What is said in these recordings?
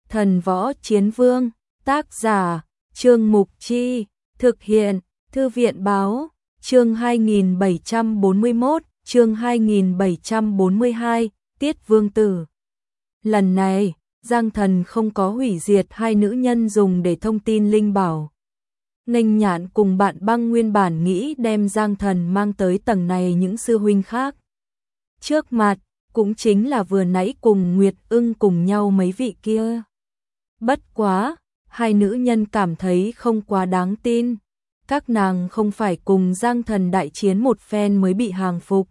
Thần Võ Chiến Vương, tác giả, Trương Mục Chi, thực hiện, Thư viện Báo, chương 2741, chương 2742, Tiết Vương Tử. Lần này, Giang Thần không có hủy diệt hai nữ nhân dùng để thông tin linh bảo. Nghênh Nhạn cùng bạn Băng nguyên bản nghĩ đem Giang Thần mang tới tầng này những sư huynh khác. Trước mặt, cũng chính là vừa nãy cùng Nguyệt Ưng cùng nhau mấy vị kia. Bất quá, hai nữ nhân cảm thấy không quá đáng tin. Các nàng không phải cùng Giang Thần đại chiến một phen mới bị hàng phục,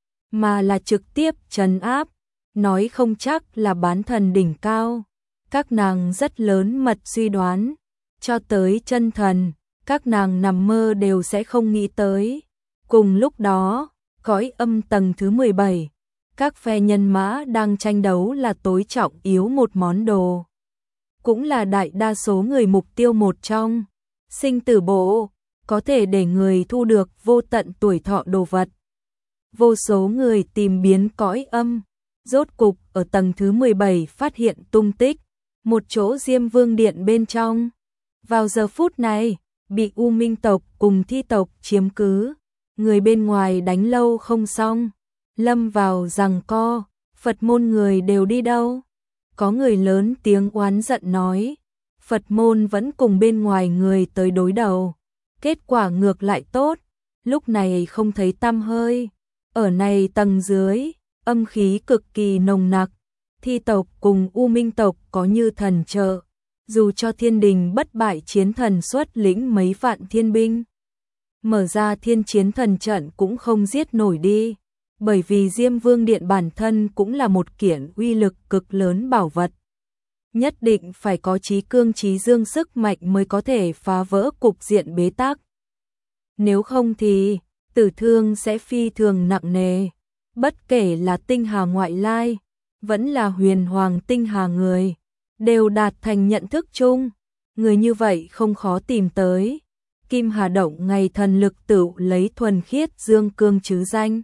mà là trực tiếp trấn áp, nói không chắc là bán thần đỉnh cao. Các nàng rất lớn mật suy đoán, cho tới chân thần, các nàng nằm mơ đều sẽ không nghĩ tới. Cùng lúc đó, cõi âm tầng thứ 17, các phe nhân mã đang tranh đấu là tối trọng yếu một món đồ. Cũng là đại đa số người mục tiêu một trong. Sinh tử bộ, có thể để người thu được vô tận tuổi thọ đồ vật. Vô số người tìm biến cõi âm, rốt cục ở tầng thứ 17 phát hiện tung tích, một chỗ Diêm Vương Điện bên trong. Vào giờ phút này, bị U Minh tộc cùng Thi tộc chiếm cứ, người bên ngoài đánh lâu không xong, lâm vào giằng co, Phật môn người đều đi đâu? Có người lớn tiếng oán giận nói, Phật môn vẫn cùng bên ngoài người tới đối đầu, kết quả ngược lại tốt, lúc này không thấy tăm hơi. Ở này tầng dưới, âm khí cực kỳ nồng nặc, Thi tộc cùng U Minh tộc có như thần trợ, dù cho thiên đình bất bại chiến thần xuất lĩnh mấy vạn thiên binh, mở ra thiên chiến thần trận cũng không giết nổi đi, bởi vì Diêm Vương Điện bản thân cũng là một kiện uy lực cực lớn bảo vật. Nhất định phải có trí cương trí dương sức mạnh mới có thể phá vỡ cục diện bế tắc. Nếu không thì, tử thương sẽ phi thường nặng nề. Bất kể là tinh hà ngoại lai, vẫn là huyền hoàng tinh hà người, đều đạt thành nhận thức chung. Người như vậy không khó tìm tới. Kim Hà Động ngày thần lực tựu lấy thuần khiết dương cương chứ danh.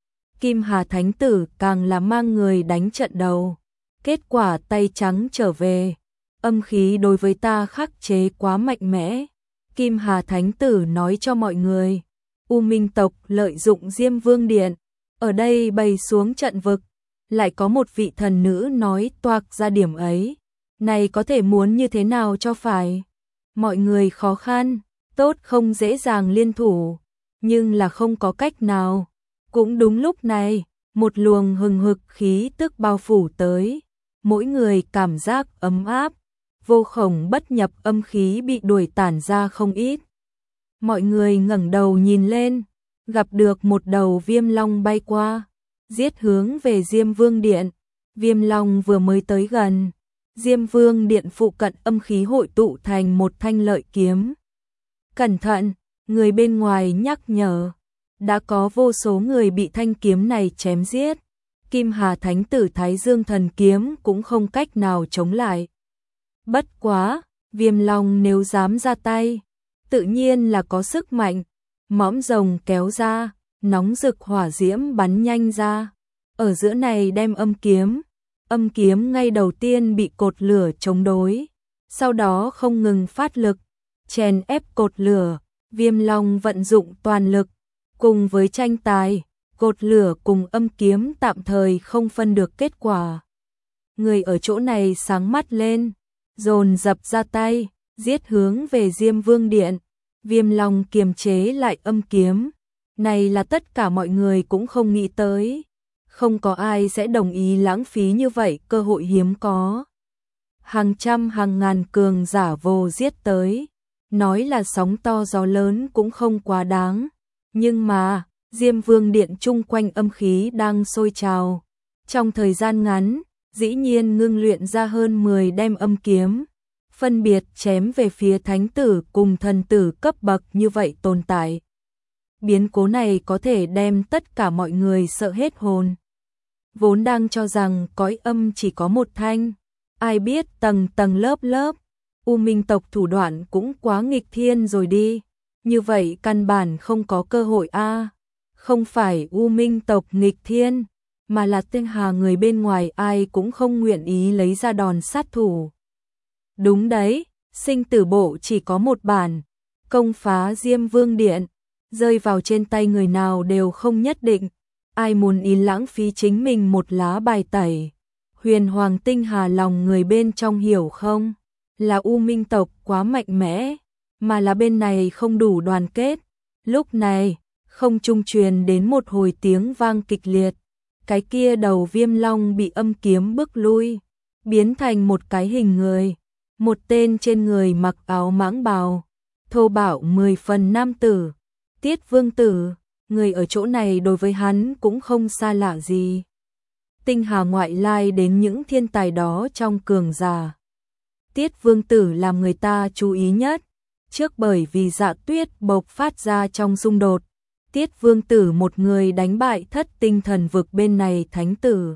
Kim Hà Thánh Tử càng là mang người đánh trận đầu. Kết quả tay trắng trở về. Âm khí đối với ta khắc chế quá mạnh mẽ. Kim Hà Thánh Tử nói cho mọi người. U Minh tộc lợi dụng Diêm Vương Điện. Ở đây bày xuống trận vực. Lại có một vị thần nữ nói toạc ra điểm ấy. Này có thể muốn như thế nào cho phải. Mọi người khó khăn. Tốt không dễ dàng liên thủ. Nhưng là không có cách nào. Cũng đúng lúc này, một luồng hừng hực khí tức bao phủ tới, mỗi người cảm giác ấm áp, vô khổng bất nhập âm khí bị đuổi tản ra không ít. Mọi người ngẩng đầu nhìn lên, gặp được một đầu viêm long bay qua, giết hướng về Diêm Vương Điện. Viêm long vừa mới tới gần, Diêm Vương Điện phụ cận âm khí hội tụ thành một thanh lợi kiếm. Cẩn thận, người bên ngoài nhắc nhở. Đã có vô số người bị thanh kiếm này chém giết. Kim Hà Thánh Tử Thái Dương Thần Kiếm cũng không cách nào chống lại. Bất quá, Viêm Long nếu dám ra tay, tự nhiên là có sức mạnh. Mõm rồng kéo ra, nóng rực hỏa diễm bắn nhanh ra. Ở giữa này đem âm kiếm ngay đầu tiên bị cột lửa chống đối. Sau đó không ngừng phát lực, chèn ép cột lửa. Viêm Long vận dụng toàn lực. Cùng với tranh tài, cột lửa cùng âm kiếm tạm thời không phân được kết quả. Người ở chỗ này sáng mắt lên, dồn dập ra tay, giết hướng về Diêm Vương Điện. Viêm Long kiềm chế lại âm kiếm. Này là tất cả mọi người cũng không nghĩ tới. Không có ai sẽ đồng ý lãng phí như vậy cơ hội hiếm có. Hàng trăm hàng ngàn cường giả vô giết tới. Nói là sóng to gió lớn cũng không quá đáng. Nhưng mà, Diêm Vương Điện chung quanh âm khí đang sôi trào. Trong thời gian ngắn, dĩ nhiên ngưng luyện ra hơn 10 đem âm kiếm. Phân biệt chém về phía thánh tử cùng thần tử cấp bậc như vậy tồn tại. Biến cố này có thể đem tất cả mọi người sợ hết hồn. Vốn đang cho rằng cõi âm chỉ có một thanh. Ai biết tầng tầng lớp lớp. U Minh tộc thủ đoạn cũng quá nghịch thiên rồi đi. Như vậy căn bản không có cơ hội a. Không phải U Minh tộc nghịch thiên, mà là tinh hà người bên ngoài ai cũng không nguyện ý lấy ra đòn sát thủ. Đúng đấy, sinh tử bộ chỉ có một bản, công phá Diêm Vương Điện, rơi vào trên tay người nào đều không nhất định, ai muốn ý lãng phí chính mình một lá bài tẩy. Huyền Hoàng Tinh Hà lòng người bên trong hiểu không? Là U Minh tộc quá mạnh mẽ, mà là bên này không đủ đoàn kết. Lúc này, không trung truyền đến một hồi tiếng vang kịch liệt. Cái kia đầu Viêm Long bị âm kiếm bức lui, biến thành một cái hình người. Một tên trên người mặc áo mãng bào, thô bạo 10 phần nam tử, Tiết Vương Tử. Người ở chỗ này đối với hắn cũng không xa lạ gì. Tinh Hà ngoại lai đến những thiên tài đó trong cường giả. Tiết Vương Tử làm người ta chú ý nhất, trước bởi vì Dạ Tuyết bộc phát ra trong xung đột. Tiết Vương Tử một người đánh bại Thất Tinh Thần Vực bên này thánh tử.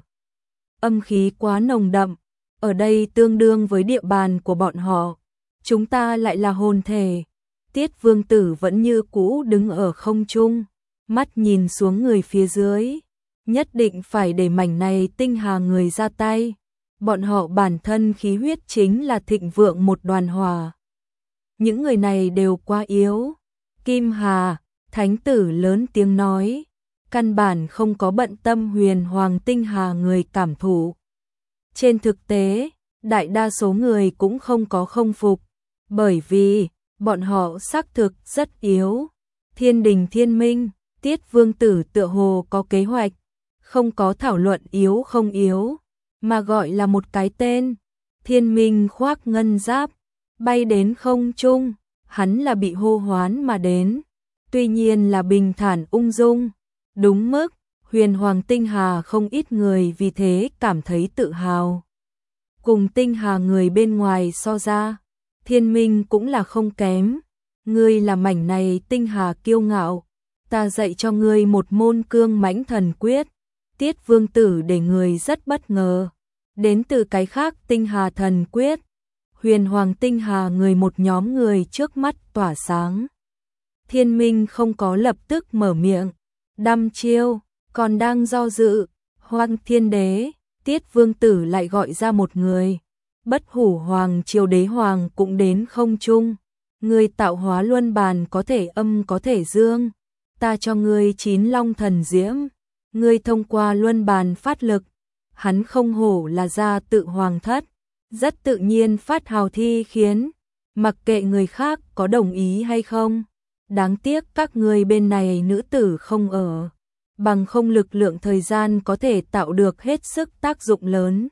Âm khí quá nồng đậm, ở đây tương đương với địa bàn của bọn họ. Chúng ta lại là hồn thể. Tiết Vương Tử vẫn như cũ đứng ở không trung, mắt nhìn xuống người phía dưới. Nhất định phải để mảnh này Tinh Hà người ra tay. Bọn họ bản thân khí huyết chính là thịnh vượng một đoàn hòa. Những người này đều quá yếu. Kim Hà, thánh tử lớn tiếng nói, căn bản không có bận tâm Huyền Hoàng Tinh Hà người cảm thụ. Trên thực tế, đại đa số người cũng không có không phục, bởi vì bọn họ xác thực rất yếu. Thiên Đình Thiên Minh, Tiết Vương Tử tựa hồ có kế hoạch, không có thảo luận yếu không yếu, mà gọi là một cái tên. Thiên Minh khoác ngân giáp, bay đến không trung, hắn là bị hô hoán mà đến, tuy nhiên là bình thản ung dung, đúng mức. Huyền Hoàng Tinh Hà không ít người vì thế cảm thấy tự hào. Cùng Tinh Hà người bên ngoài so ra, Thiên Minh cũng là không kém. Ngươi là mảnh này Tinh Hà kiêu ngạo, ta dạy cho ngươi một môn cương mãnh thần quyết. Tiết Vương Tử để người rất bất ngờ, đến từ cái khác Tinh Hà thần quyết. Huyền Hoàng Tinh Hà người một nhóm người trước mắt tỏa sáng. Thiên Minh không có lập tức mở miệng, đăm chiêu, còn đang do dự. Hoang Thiên Đế, Tiết Vương Tử lại gọi ra một người. Bất Hủ Hoàng Triều Đế Hoàng cũng đến không trung. Ngươi tạo hóa luân bàn có thể âm có thể dương, ta cho ngươi 9 long thần diễm, ngươi thông qua luân bàn phát lực. Hắn không hổ là gia tự hoàng thất, rất tự nhiên phát hào thi khiến, mặc kệ người khác có đồng ý hay không. Đáng tiếc các ngươi bên này nữ tử không ở, bằng không lực lượng thời gian có thể tạo được hết sức tác dụng lớn.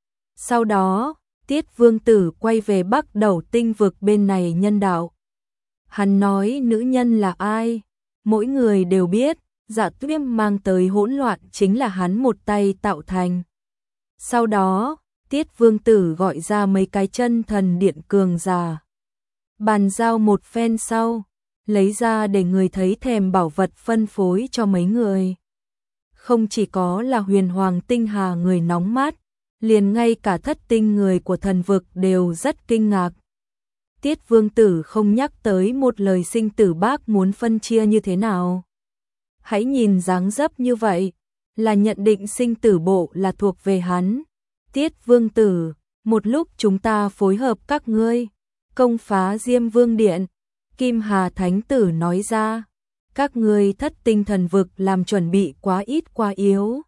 Sau đó, Tiết Vương Tử quay về Bắc Đầu Tinh vực bên này nhân đạo. Hắn nói nữ nhân là ai? Mỗi người đều biết, Dạ Tuyết mang tới hỗn loạn chính là hắn một tay tạo thành. Sau đó, Tiết Vương Tử gọi ra mấy cái chân thần điện cường giả. Bàn giao một phen sau, lấy ra để người thấy thèm bảo vật phân phối cho mấy người. Không chỉ có là Huyền Hoàng Tinh Hà người nóng mát, liền ngay cả Thất Tinh người của thần vực đều rất kinh ngạc. Tiết Vương Tử không nhắc tới một lời sinh tử bác muốn phân chia như thế nào. Hãy nhìn dáng dấp như vậy, là nhận định sinh tử bộ là thuộc về hắn. Tiết Vương Tử, một lúc chúng ta phối hợp các ngươi, công phá Diêm Vương Điện. Kim Hà Thánh Tử nói ra, các ngươi Thất Tinh thần vực làm chuẩn bị quá ít quá yếu.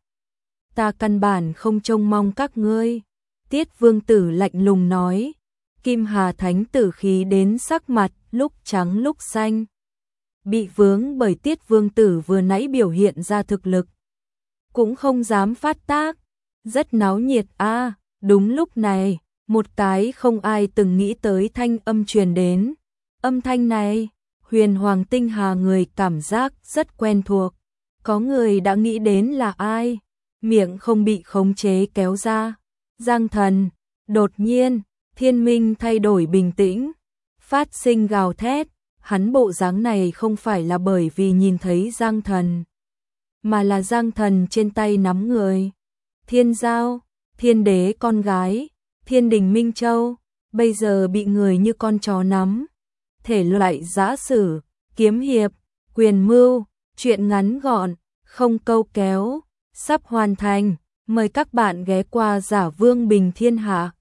Ta căn bản không trông mong các ngươi. Tiết Vương Tử lạnh lùng nói. Kim Hà Thánh Tử khí đến sắc mặt lúc trắng lúc xanh. Bị vướng bởi Tiết Vương Tử vừa nãy biểu hiện ra thực lực, cũng không dám phát tác. Rất náo nhiệt a. Đúng lúc này, một cái không ai từng nghĩ tới thanh âm truyền đến. Âm thanh này, Huyền Hoàng Tinh Hà người cảm giác rất quen thuộc. Có người đã nghĩ đến là ai? Miệng không bị khống chế kéo ra. Giang Thần. Đột nhiên, Thiên Minh thay đổi bình tĩnh, phát sinh gào thét. Hắn bộ dáng này không phải là bởi vì nhìn thấy Giang Thần, mà là Giang Thần trên tay nắm người. Thiên Giao, Thiên Đế con gái, Thiên Đình Minh Châu, bây giờ bị người như con chó nắm. Thể loại giã sử, kiếm hiệp, quyền mưu, truyện ngắn gọn, không câu kéo, sắp hoàn thành. Mời các bạn ghé qua Giả Vương Bình Thiên Hạ.